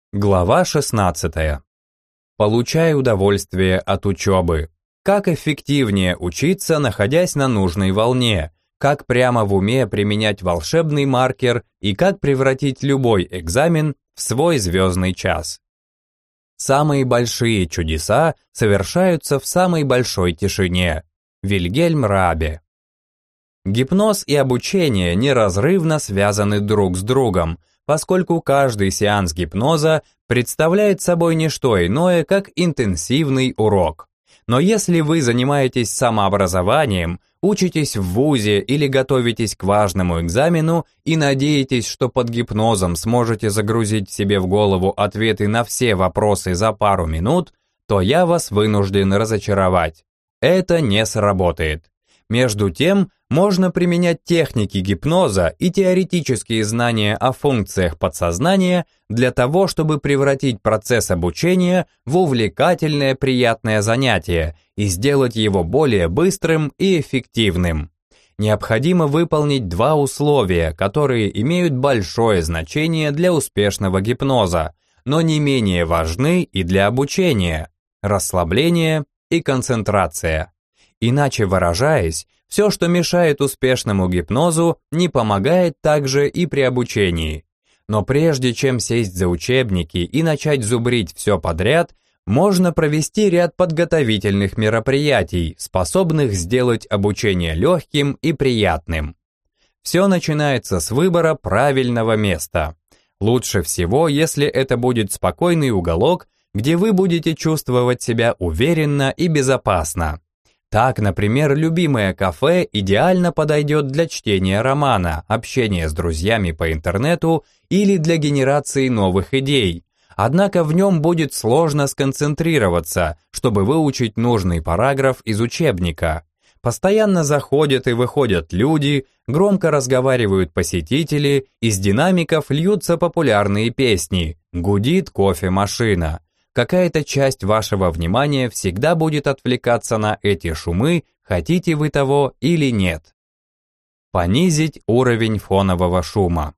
Глава 16. Получай удовольствие от учебы. Как эффективнее учиться, находясь на нужной волне, как прямо в уме применять волшебный маркер и как превратить любой экзамен в свой звездный час. Самые большие чудеса совершаются в самой большой тишине. Вильгельм Рабе. Гипноз и обучение неразрывно связаны друг с другом, поскольку каждый сеанс гипноза представляет собой не что иное, как интенсивный урок. Но если вы занимаетесь самообразованием, учитесь в вузе или готовитесь к важному экзамену и надеетесь, что под гипнозом сможете загрузить себе в голову ответы на все вопросы за пару минут, то я вас вынужден разочаровать. Это не сработает. Между тем, можно применять техники гипноза и теоретические знания о функциях подсознания для того, чтобы превратить процесс обучения в увлекательное приятное занятие и сделать его более быстрым и эффективным. Необходимо выполнить два условия, которые имеют большое значение для успешного гипноза, но не менее важны и для обучения – расслабление и концентрация. Иначе выражаясь, все, что мешает успешному гипнозу, не помогает также и при обучении. Но прежде чем сесть за учебники и начать зубрить все подряд, можно провести ряд подготовительных мероприятий, способных сделать обучение легким и приятным. Все начинается с выбора правильного места. Лучше всего, если это будет спокойный уголок, где вы будете чувствовать себя уверенно и безопасно. Так, например, любимое кафе идеально подойдет для чтения романа, общения с друзьями по интернету или для генерации новых идей. Однако в нем будет сложно сконцентрироваться, чтобы выучить нужный параграф из учебника. Постоянно заходят и выходят люди, громко разговаривают посетители, из динамиков льются популярные песни, гудит кофемашина. Какая-то часть вашего внимания всегда будет отвлекаться на эти шумы, хотите вы того или нет. Понизить уровень фонового шума.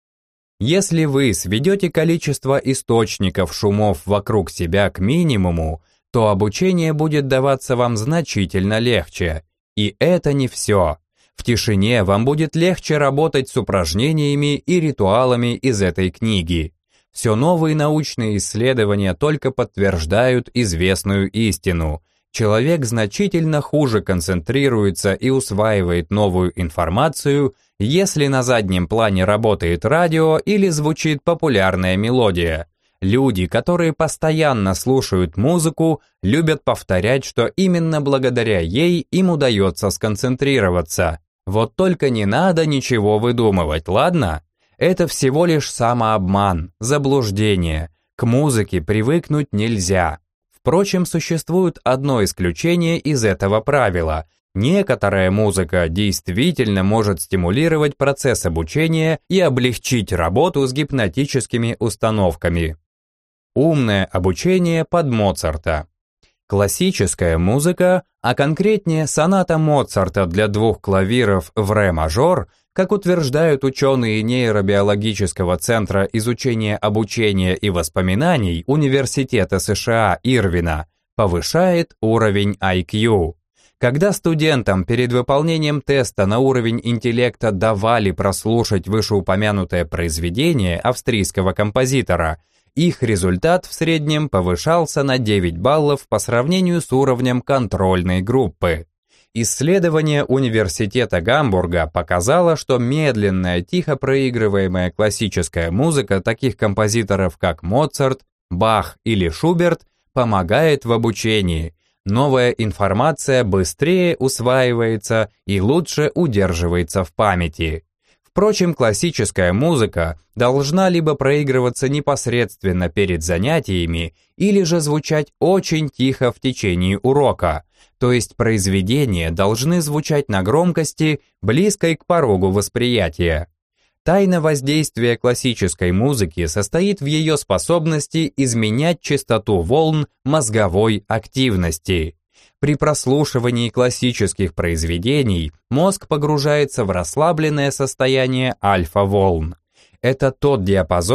Если вы сведете количество источников шумов вокруг себя к минимуму, то обучение будет даваться вам значительно легче. И это не все. В тишине вам будет легче работать с упражнениями и ритуалами из этой книги. Все новые научные исследования только подтверждают известную истину. Человек значительно хуже концентрируется и усваивает новую информацию, если на заднем плане работает радио или звучит популярная мелодия. Люди, которые постоянно слушают музыку, любят повторять, что именно благодаря ей им удается сконцентрироваться. Вот только не надо ничего выдумывать, ладно? Это всего лишь самообман, заблуждение. К музыке привыкнуть нельзя. Впрочем, существует одно исключение из этого правила. Некоторая музыка действительно может стимулировать процесс обучения и облегчить работу с гипнотическими установками. Умное обучение под Моцарта. Классическая музыка, а конкретнее соната Моцарта для двух клавиров в ре мажор, как утверждают ученые нейробиологического центра изучения обучения и воспоминаний Университета США Ирвина, повышает уровень IQ. Когда студентам перед выполнением теста на уровень интеллекта давали прослушать вышеупомянутое произведение австрийского композитора, их результат в среднем повышался на 9 баллов по сравнению с уровнем контрольной группы. Исследование Университета Гамбурга показало, что медленная, тихо проигрываемая классическая музыка таких композиторов, как Моцарт, Бах или Шуберт, помогает в обучении. Новая информация быстрее усваивается и лучше удерживается в памяти. Впрочем, классическая музыка должна либо проигрываться непосредственно перед занятиями, или же звучать очень тихо в течение урока, то есть произведения должны звучать на громкости, близкой к порогу восприятия. Тайна воздействия классической музыки состоит в ее способности изменять частоту волн мозговой активности. При прослушивании классических произведений мозг погружается в расслабленное состояние альфа-волн. Это тот диапазон,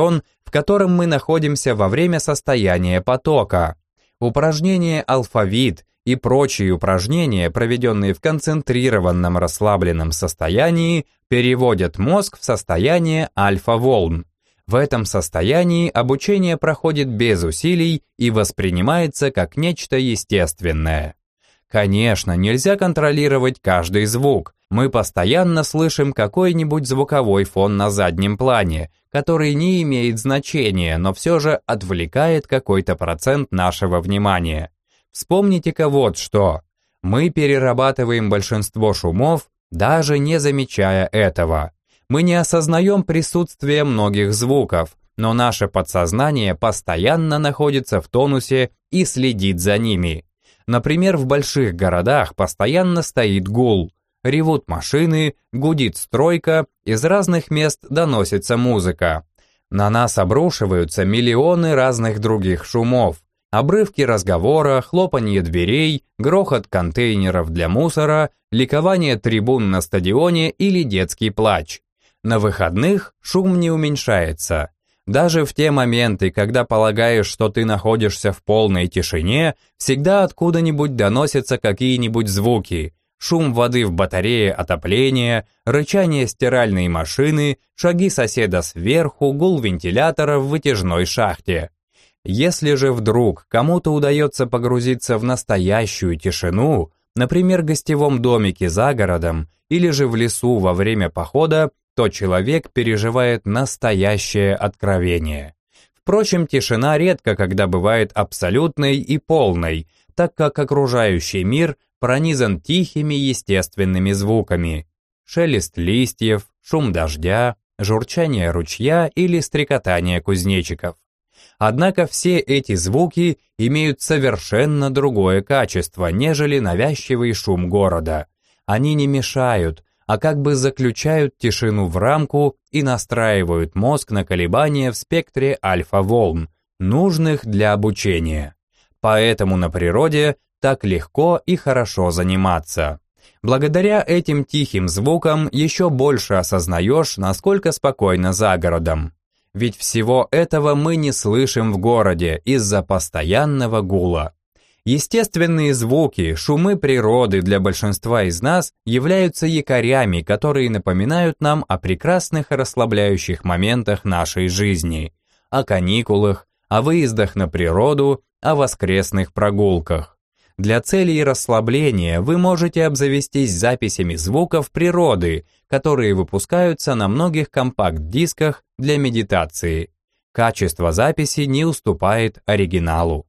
в котором мы находимся во время состояния потока. Упражнение «Алфавит» и прочие упражнения, проведенные в концентрированном расслабленном состоянии, переводят мозг в состояние альфа-волн. В этом состоянии обучение проходит без усилий и воспринимается как нечто естественное. Конечно, нельзя контролировать каждый звук. Мы постоянно слышим какой-нибудь звуковой фон на заднем плане, который не имеет значения, но все же отвлекает какой-то процент нашего внимания. Вспомните-ка вот что. Мы перерабатываем большинство шумов, даже не замечая этого. Мы не осознаем присутствие многих звуков, но наше подсознание постоянно находится в тонусе и следит за ними. Например, в больших городах постоянно стоит гул. Ревут машины, гудит стройка, из разных мест доносится музыка. На нас обрушиваются миллионы разных других шумов. Обрывки разговора, хлопанье дверей, грохот контейнеров для мусора, ликование трибун на стадионе или детский плач. На выходных шум не уменьшается. Даже в те моменты, когда полагаешь, что ты находишься в полной тишине, всегда откуда-нибудь доносятся какие-нибудь звуки. Шум воды в батарее отопления, рычание стиральной машины, шаги соседа сверху, гул вентилятора в вытяжной шахте. Если же вдруг кому-то удается погрузиться в настоящую тишину, например, в гостевом домике за городом или же в лесу во время похода, то человек переживает настоящее откровение. Впрочем, тишина редко когда бывает абсолютной и полной, так как окружающий мир пронизан тихими естественными звуками. Шелест листьев, шум дождя, журчание ручья или стрекотание кузнечиков. Однако все эти звуки имеют совершенно другое качество, нежели навязчивый шум города. Они не мешают, а как бы заключают тишину в рамку и настраивают мозг на колебания в спектре альфа-волн, нужных для обучения. Поэтому на природе так легко и хорошо заниматься. Благодаря этим тихим звукам еще больше осознаешь, насколько спокойно за городом. Ведь всего этого мы не слышим в городе из-за постоянного гула. Естественные звуки, шумы природы для большинства из нас являются якорями, которые напоминают нам о прекрасных и расслабляющих моментах нашей жизни, о каникулах, о выездах на природу, о воскресных прогулках. Для целей расслабления вы можете обзавестись записями звуков природы, которые выпускаются на многих компакт-дисках для медитации. Качество записи не уступает оригиналу.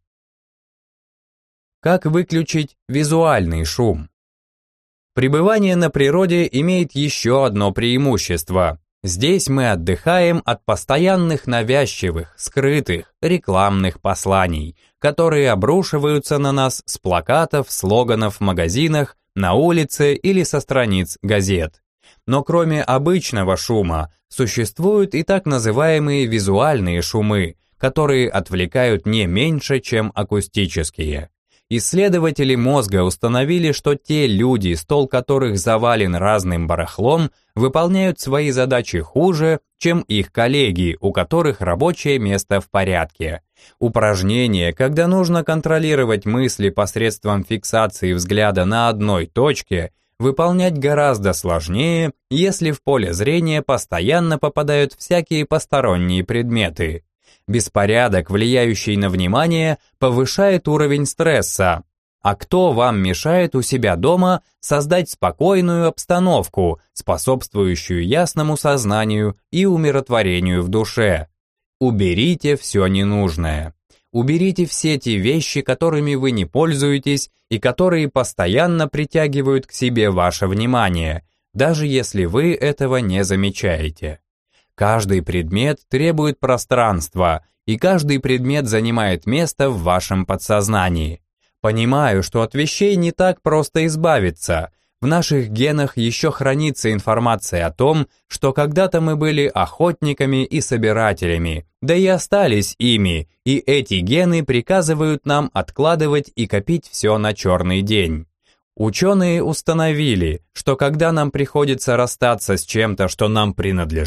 Как выключить визуальный шум? Пребывание на природе имеет еще одно преимущество. Здесь мы отдыхаем от постоянных навязчивых, скрытых, рекламных посланий, которые обрушиваются на нас с плакатов, слоганов в магазинах, на улице или со страниц газет. Но кроме обычного шума, существуют и так называемые визуальные шумы, которые отвлекают не меньше, чем акустические. Исследователи мозга установили, что те люди, стол которых завален разным барахлом, выполняют свои задачи хуже, чем их коллеги, у которых рабочее место в порядке. Упражнение, когда нужно контролировать мысли посредством фиксации взгляда на одной точке, выполнять гораздо сложнее, если в поле зрения постоянно попадают всякие посторонние предметы. Беспорядок, влияющий на внимание, повышает уровень стресса. А кто вам мешает у себя дома создать спокойную обстановку, способствующую ясному сознанию и умиротворению в душе? Уберите все ненужное. Уберите все те вещи, которыми вы не пользуетесь и которые постоянно притягивают к себе ваше внимание, даже если вы этого не замечаете. Каждый предмет требует пространства, и каждый предмет занимает место в вашем подсознании. Понимаю, что от вещей не так просто избавиться. В наших генах еще хранится информация о том, что когда-то мы были охотниками и собирателями, да и остались ими, и эти гены приказывают нам откладывать и копить все на черный день. Ученые установили, что когда нам приходится расстаться с чем-то, что нам принадлежит,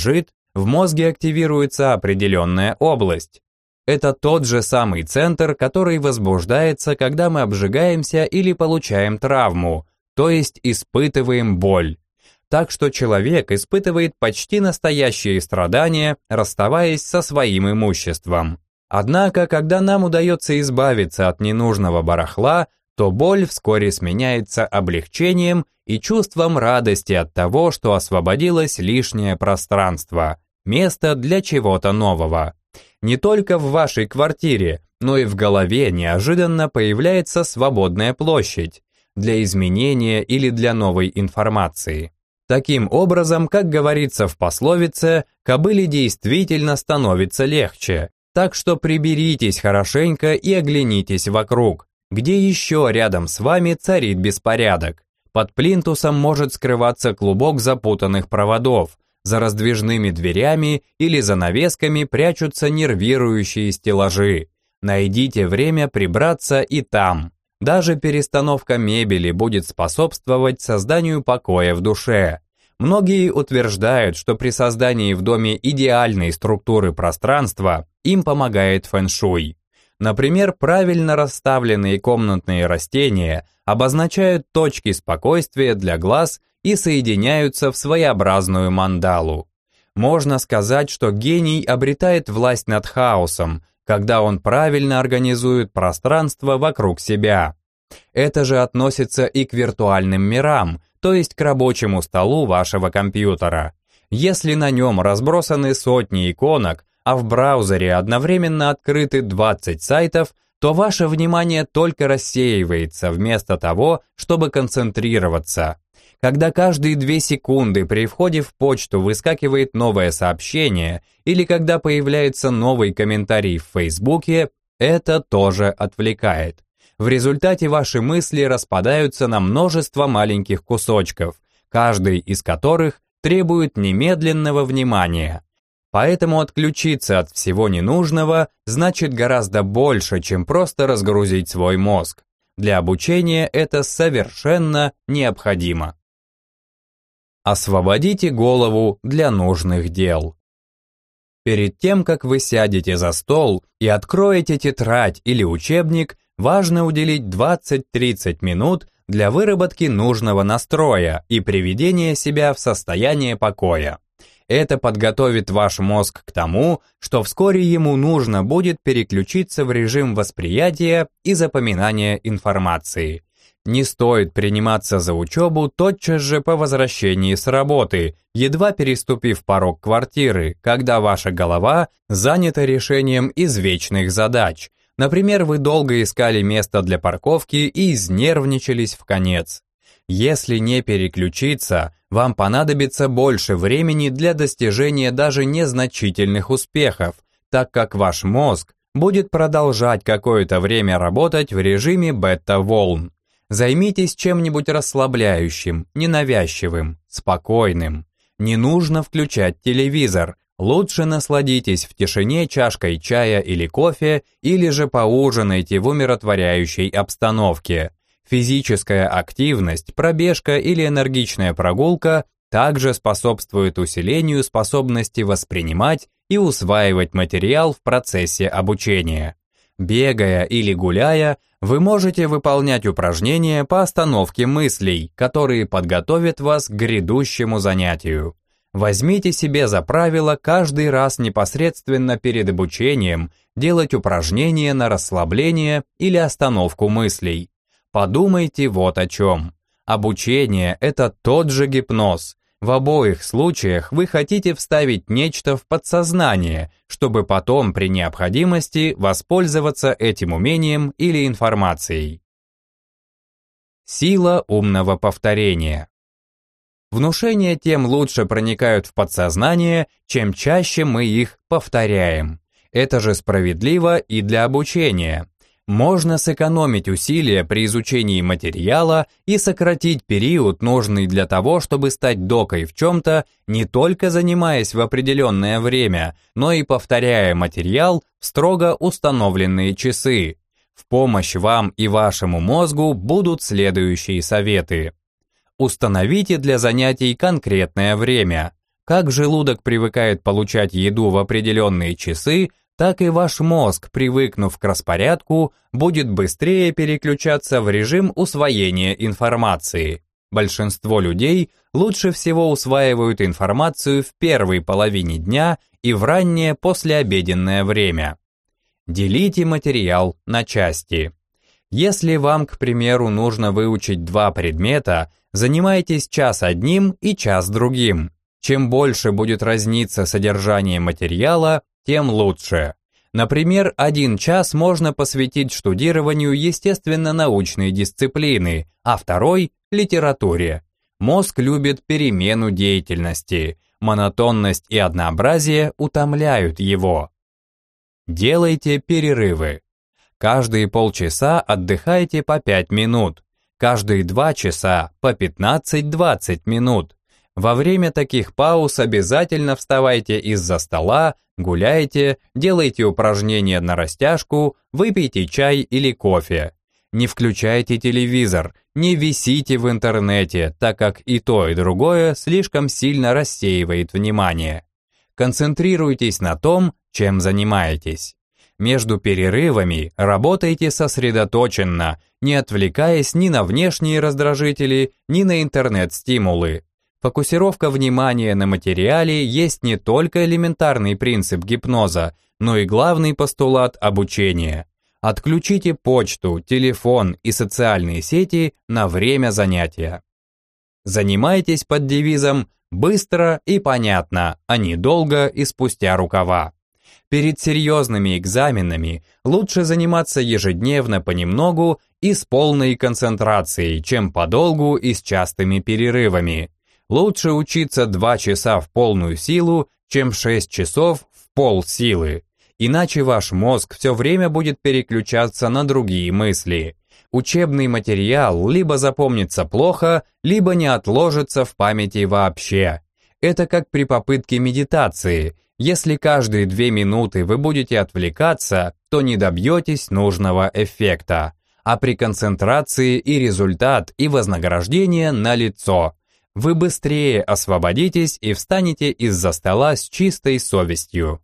в мозге активируется определенная область. Это тот же самый центр, который возбуждается, когда мы обжигаемся или получаем травму, то есть испытываем боль. Так что человек испытывает почти настоящие страдания, расставаясь со своим имуществом. Однако, когда нам удается избавиться от ненужного барахла, то боль вскоре сменяется облегчением и чувством радости от того, что освободилось лишнее пространство, место для чего-то нового. Не только в вашей квартире, но и в голове неожиданно появляется свободная площадь для изменения или для новой информации. Таким образом, как говорится в пословице, кобыле действительно становится легче. Так что приберитесь хорошенько и оглянитесь вокруг, где еще рядом с вами царит беспорядок. Под плинтусом может скрываться клубок запутанных проводов, за раздвижными дверями или занавесками прячутся нервирующие стеллажи. Найдите время прибраться и там. Даже перестановка мебели будет способствовать созданию покоя в душе. Многие утверждают, что при создании в доме идеальной структуры пространства им помогает фэн-шуй. Например, правильно расставленные комнатные растения обозначают точки спокойствия для глаз и соединяются в своеобразную мандалу. Можно сказать, что гений обретает власть над хаосом, когда он правильно организует пространство вокруг себя. Это же относится и к виртуальным мирам, то есть к рабочему столу вашего компьютера. Если на нем разбросаны сотни иконок, а в браузере одновременно открыты 20 сайтов, то ваше внимание только рассеивается вместо того, чтобы концентрироваться. Когда каждые 2 секунды при входе в почту выскакивает новое сообщение или когда появляется новый комментарий в Фейсбуке, это тоже отвлекает. В результате ваши мысли распадаются на множество маленьких кусочков, каждый из которых требует немедленного внимания. Поэтому отключиться от всего ненужного значит гораздо больше, чем просто разгрузить свой мозг. Для обучения это совершенно необходимо. Освободите голову для нужных дел. Перед тем, как вы сядете за стол и откроете тетрадь или учебник, важно уделить 20-30 минут для выработки нужного настроя и приведения себя в состояние покоя. Это подготовит ваш мозг к тому, что вскоре ему нужно будет переключиться в режим восприятия и запоминания информации. Не стоит приниматься за учебу тотчас же по возвращении с работы, едва переступив порог квартиры, когда ваша голова занята решением извечных задач. Например, вы долго искали место для парковки и изнервничались вконец. Если не переключиться, вам понадобится больше времени для достижения даже незначительных успехов, так как ваш мозг будет продолжать какое-то время работать в режиме бета-волн. Займитесь чем-нибудь расслабляющим, ненавязчивым, спокойным. Не нужно включать телевизор. Лучше насладитесь в тишине чашкой чая или кофе, или же поужинайте в умиротворяющей обстановке. Физическая активность, пробежка или энергичная прогулка также способствует усилению способности воспринимать и усваивать материал в процессе обучения. Бегая или гуляя, вы можете выполнять упражнения по остановке мыслей, которые подготовят вас к грядущему занятию. Возьмите себе за правило каждый раз непосредственно перед обучением делать упражнения на расслабление или остановку мыслей. Подумайте вот о чем. Обучение – это тот же гипноз. В обоих случаях вы хотите вставить нечто в подсознание, чтобы потом при необходимости воспользоваться этим умением или информацией. Сила умного повторения. Внушения тем лучше проникают в подсознание, чем чаще мы их повторяем. Это же справедливо и для обучения. Можно сэкономить усилия при изучении материала и сократить период, нужный для того, чтобы стать докой в чем-то, не только занимаясь в определенное время, но и повторяя материал в строго установленные часы. В помощь вам и вашему мозгу будут следующие советы. Установите для занятий конкретное время. Как желудок привыкает получать еду в определенные часы, так и ваш мозг, привыкнув к распорядку, будет быстрее переключаться в режим усвоения информации. Большинство людей лучше всего усваивают информацию в первой половине дня и в раннее послеобеденное время. Делите материал на части. Если вам, к примеру, нужно выучить 2 предмета, занимайтесь час одним и час другим. Чем больше будет разниться содержание материала, тем лучше. Например, 1 час можно посвятить штудированию естественно-научной дисциплины, а 2 – литературе. Мозг любит перемену деятельности, монотонность и однообразие утомляют его. Делайте перерывы. Каждые полчаса отдыхайте по 5 минут, каждые 2 часа по 15-20 минут. Во время таких пауз обязательно вставайте из-за стола, гуляйте, делайте упражнения на растяжку, выпейте чай или кофе. Не включайте телевизор, не висите в интернете, так как и то, и другое слишком сильно рассеивает внимание. Концентрируйтесь на том, чем занимаетесь. Между перерывами работайте сосредоточенно, не отвлекаясь ни на внешние раздражители, ни на интернет-стимулы. Фокусировка внимания на материале есть не только элементарный принцип гипноза, но и главный постулат обучения. Отключите почту, телефон и социальные сети на время занятия. Занимайтесь под девизом «быстро и понятно, а не долго и спустя рукава». Перед серьезными экзаменами лучше заниматься ежедневно понемногу и с полной концентрацией, чем подолгу и с частыми перерывами. Лучше учиться 2 часа в полную силу, чем 6 часов в полсилы. Иначе ваш мозг все время будет переключаться на другие мысли. Учебный материал либо запомнится плохо, либо не отложится в памяти вообще. Это как при попытке медитации. Если каждые 2 минуты вы будете отвлекаться, то не добьетесь нужного эффекта. А при концентрации и результат, и вознаграждение налицо. Вы быстрее освободитесь и встанете из-за стола с чистой совестью.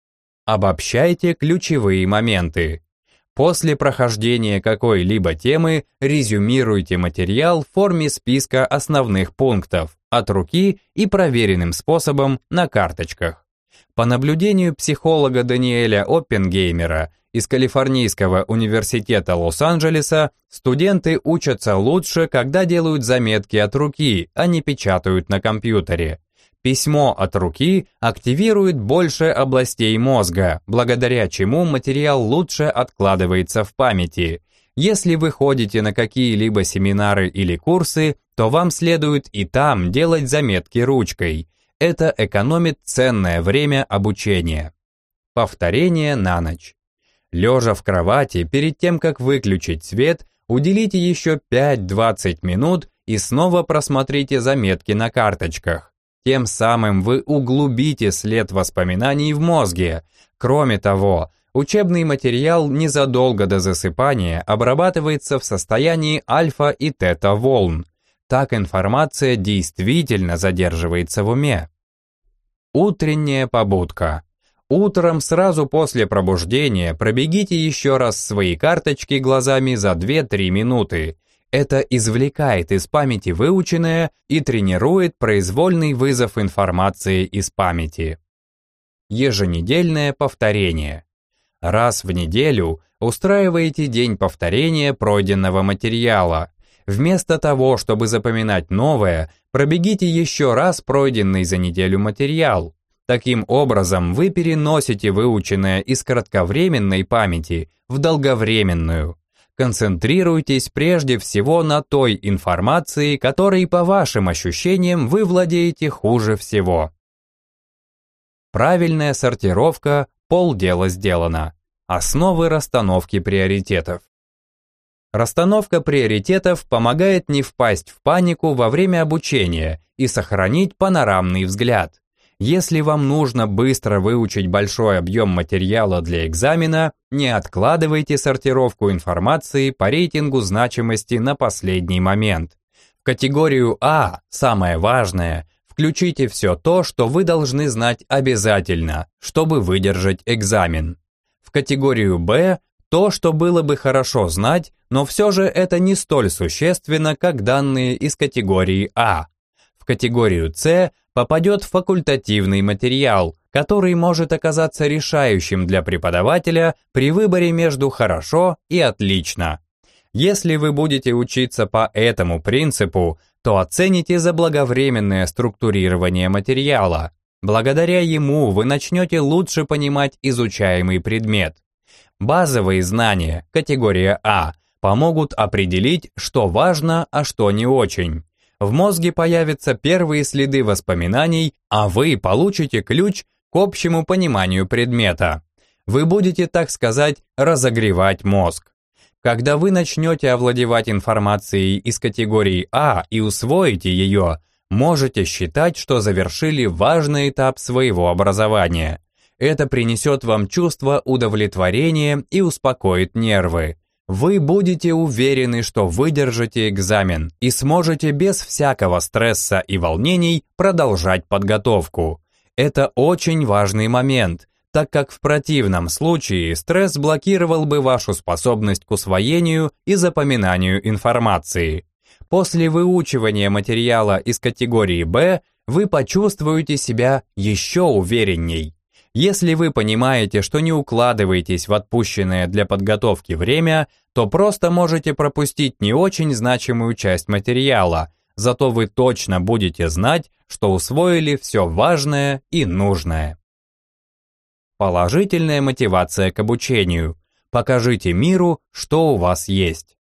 Обобщайте ключевые моменты. После прохождения какой-либо темы резюмируйте материал в форме списка основных пунктов, от руки и проверенным способом на карточках. По наблюдению психолога Даниэля Оппенгеймера из Калифорнийского университета Лос-Анджелеса, студенты учатся лучше, когда делают заметки от руки, а не печатают на компьютере. Письмо от руки активирует больше областей мозга, благодаря чему материал лучше откладывается в памяти. Если вы ходите на какие-либо семинары или курсы, то вам следует и там делать заметки ручкой. Это экономит ценное время обучения. Повторение на ночь. Лежа в кровати, перед тем, как выключить свет, уделите еще 5-20 минут и снова просмотрите заметки на карточках. Тем самым вы углубите след воспоминаний в мозге. Кроме того, учебный материал незадолго до засыпания обрабатывается в состоянии альфа и тета волн. Так информация действительно задерживается в уме. Утренняя побудка. Утром сразу после пробуждения пробегите еще раз свои карточки глазами за 2-3 минуты. Это извлекает из памяти выученное и тренирует произвольный вызов информации из памяти. Еженедельное повторение. Раз в неделю устраиваете день повторения пройденного материала. Вместо того, чтобы запоминать новое, пробегите еще раз пройденный за неделю материал. Таким образом, вы переносите выученное из кратковременной памяти в долговременную. Концентрируйтесь прежде всего на той информации, которой, по вашим ощущениям, вы владеете хуже всего. Правильная сортировка – полдела сделано. Основы расстановки приоритетов. Расстановка приоритетов помогает не впасть в панику во время обучения и сохранить панорамный взгляд. Если вам нужно быстро выучить большой объем материала для экзамена, не откладывайте сортировку информации по рейтингу значимости на последний момент. В категорию А, самое важное, Включите все то, что вы должны знать обязательно, чтобы выдержать экзамен. В категорию «Б» то, что было бы хорошо знать, но все же это не столь существенно, как данные из категории А. В категорию С попадет факультативный материал, который может оказаться решающим для преподавателя при выборе между «хорошо» и «отлично». Если вы будете учиться по этому принципу, то оцените заблаговременное структурирование материала. Благодаря ему вы начнете лучше понимать изучаемый предмет. Базовые знания, категория А, помогут определить, что важно, а что не очень. В мозге появятся первые следы воспоминаний, а вы получите ключ к общему пониманию предмета. Вы будете, так сказать, разогревать мозг. Когда вы начнете овладевать информацией из категории А и усвоите ее, можете считать, что завершили важный этап своего образования. Это принесет вам чувство удовлетворения и успокоит нервы. Вы будете уверены, что выдержите экзамен и сможете без всякого стресса и волнений продолжать подготовку. Это очень важный момент, так как в противном случае стресс блокировал бы вашу способность к усвоению и запоминанию информации. После выучивания материала из категории «Б» вы почувствуете себя еще уверенней. Если вы понимаете, что не укладываетесь в отпущенное для подготовки время, то просто можете пропустить не очень значимую часть материала, зато вы точно будете знать, что усвоили все важное и нужное. Положительная мотивация к обучению. Покажите миру, что у вас есть.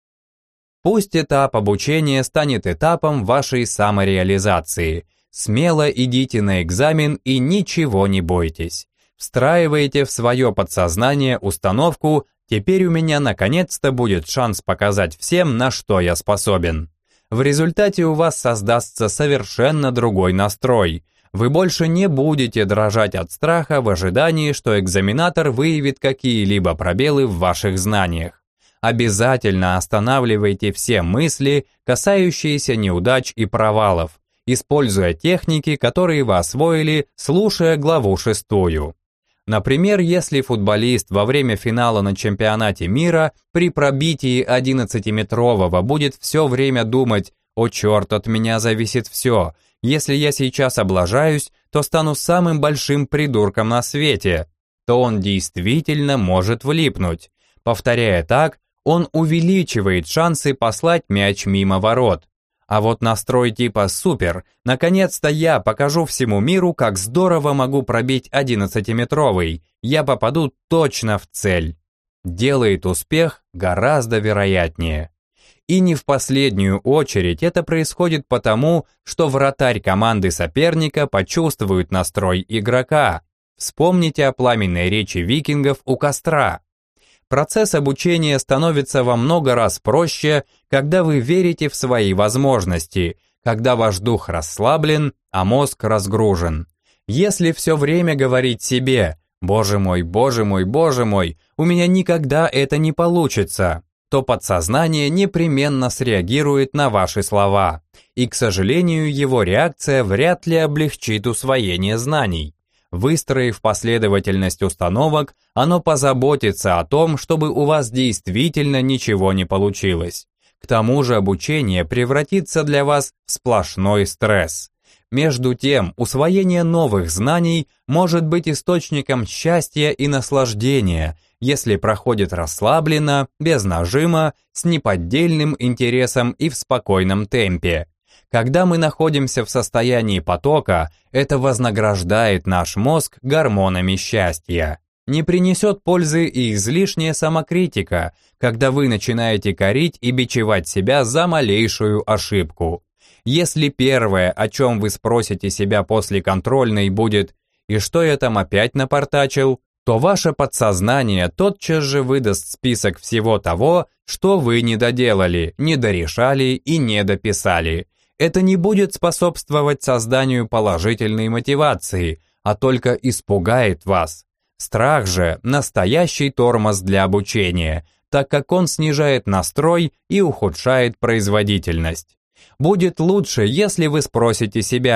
Пусть этап обучения станет этапом вашей самореализации. Смело идите на экзамен и ничего не бойтесь. Встраиваете в свое подсознание установку «теперь у меня наконец-то будет шанс показать всем, на что я способен». В результате у вас создастся совершенно другой настрой. Вы больше не будете дрожать от страха в ожидании, что экзаменатор выявит какие-либо пробелы в ваших знаниях. Обязательно останавливайте все мысли, касающиеся неудач и провалов, используя техники, которые вы освоили, слушая главу 6. Например, если футболист во время финала на чемпионате мира при пробитии 11-метрового будет все время думать «О черт, от меня зависит все, если я сейчас облажаюсь, то стану самым большим придурком на свете», то он действительно может влипнуть. Повторяя так, он увеличивает шансы послать мяч мимо ворот. А вот настрой типа «Супер! Наконец-то я покажу всему миру, как здорово могу пробить 11-метровый. Я попаду точно в цель!» делает успех гораздо вероятнее. И не в последнюю очередь это происходит потому, что вратарь команды соперника почувствует настрой игрока. Вспомните о пламенной речи викингов у костра. Процесс обучения становится во много раз проще, когда вы верите в свои возможности, когда ваш дух расслаблен, а мозг разгружен. Если все время говорить себе «Боже мой, боже мой, боже мой, у меня никогда это не получится», то подсознание непременно среагирует на ваши слова, и, к сожалению, его реакция вряд ли облегчит усвоение знаний. Выстроив последовательность установок, оно позаботится о том, чтобы у вас действительно ничего не получилось. К тому же обучение превратится для вас в сплошной стресс. Между тем, усвоение новых знаний может быть источником счастья и наслаждения, если проходит расслабленно, без нажима, с неподдельным интересом и в спокойном темпе. Когда мы находимся в состоянии потока, это вознаграждает наш мозг гормонами счастья. Не принесет пользы и излишняя самокритика, когда вы начинаете корить и бичевать себя за малейшую ошибку. Если первое, о чем вы спросите себя после контрольной, будет «И что я там опять напортачил?», то ваше подсознание тотчас же выдаст список всего того, что вы не доделали, не дорешали и не дописали. Это не будет способствовать созданию положительной мотивации, а только испугает вас. Страх же – настоящий тормоз для обучения, так как он снижает настрой и ухудшает производительность. Будет лучше, если вы спросите себя,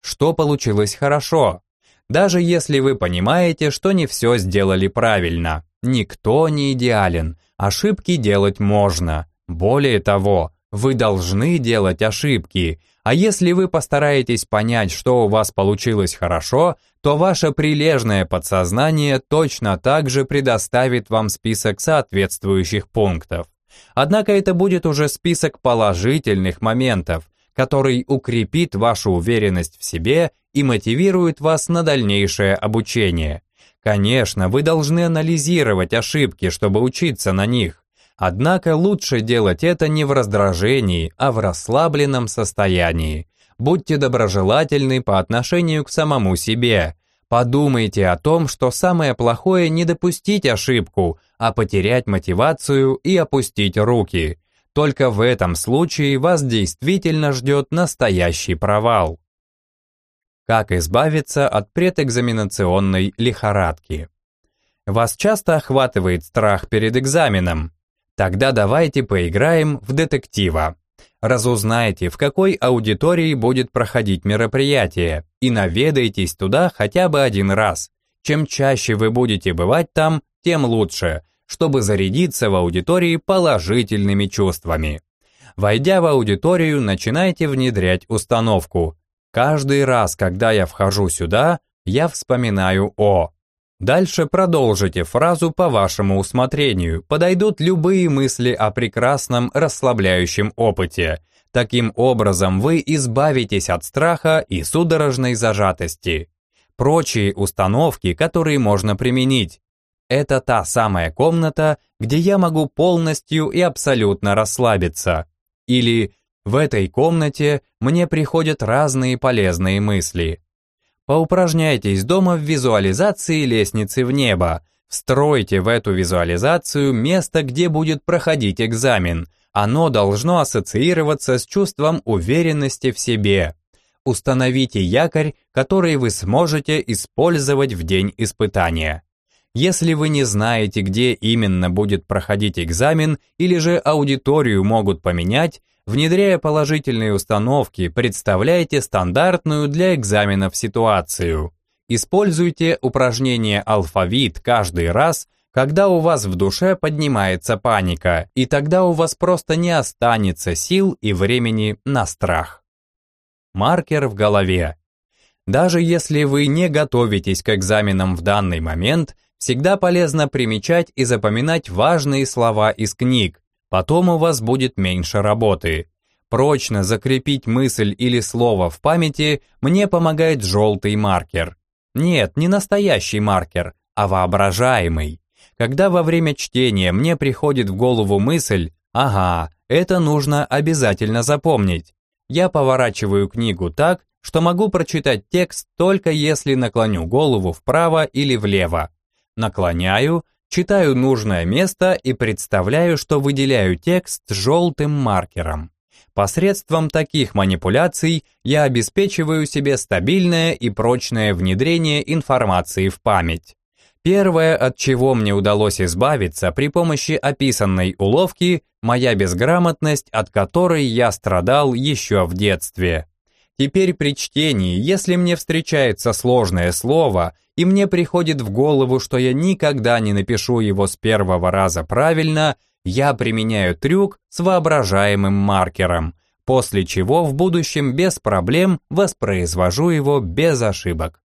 что получилось хорошо. Даже если вы понимаете, что не все сделали правильно. Никто не идеален, ошибки делать можно. Более того, вы должны делать ошибки. А если вы постараетесь понять, что у вас получилось хорошо, то ваше прилежное подсознание точно так же предоставит вам список соответствующих пунктов. Однако это будет уже список положительных моментов, который укрепит вашу уверенность в себе и мотивирует вас на дальнейшее обучение. Конечно, вы должны анализировать ошибки, чтобы учиться на них. Однако лучше делать это не в раздражении, а в расслабленном состоянии. Будьте доброжелательны по отношению к самому себе. Подумайте о том, что самое плохое не допустить ошибку, а потерять мотивацию и опустить руки. Только в этом случае вас действительно ждет настоящий провал. Как избавиться от предэкзаменационной лихорадки? Вас часто охватывает страх перед экзаменом? Тогда давайте поиграем в детектива. Разузнайте, в какой аудитории будет проходить мероприятие, и наведайтесь туда хотя бы один раз. Чем чаще вы будете бывать там, тем лучше, чтобы зарядиться в аудитории положительными чувствами. Войдя в аудиторию, начинайте внедрять установку. Каждый раз, когда я вхожу сюда, я вспоминаю о. Дальше продолжите фразу по вашему усмотрению, подойдут любые мысли о прекрасном расслабляющем опыте. Таким образом вы избавитесь от страха и судорожной зажатости. Прочие установки, которые можно применить. Это та самая комната, где я могу полностью и абсолютно расслабиться. Или в этой комнате мне приходят разные полезные мысли. Поупражняйтесь дома в визуализации лестницы в небо. Встройте в эту визуализацию место, где будет проходить экзамен. Оно должно ассоциироваться с чувством уверенности в себе. Установите якорь, который вы сможете использовать в день испытания. Если вы не знаете, где именно будет проходить экзамен, или же аудиторию могут поменять, внедряя положительные установки, представляйте стандартную для экзаменов ситуацию. Используйте упражнение «Алфавит» каждый раз, когда у вас в душе поднимается паника, и тогда у вас просто не останется сил и времени на страх. Маркер в голове. Даже если вы не готовитесь к экзаменам в данный момент, всегда полезно примечать и запоминать важные слова из книг. Потом у вас будет меньше работы. Прочно закрепить мысль или слово в памяти мне помогает желтый маркер. Нет, не настоящий маркер, а воображаемый. Когда во время чтения мне приходит в голову мысль «Ага, это нужно обязательно запомнить», я поворачиваю книгу так, что могу прочитать текст только если наклоню голову вправо или влево. Наклоняю, читаю нужное место и представляю, что выделяю текст желтым маркером. Посредством таких манипуляций я обеспечиваю себе стабильное и прочное внедрение информации в память. Первое, от чего мне удалось избавиться при помощи описанной уловки, моя безграмотность, от которой я страдал еще в детстве. Теперь при чтении, если мне встречается сложное слово, и мне приходит в голову, что я никогда не напишу его с первого раза правильно, я применяю трюк с воображаемым маркером, после чего в будущем без проблем воспроизвожу его без ошибок.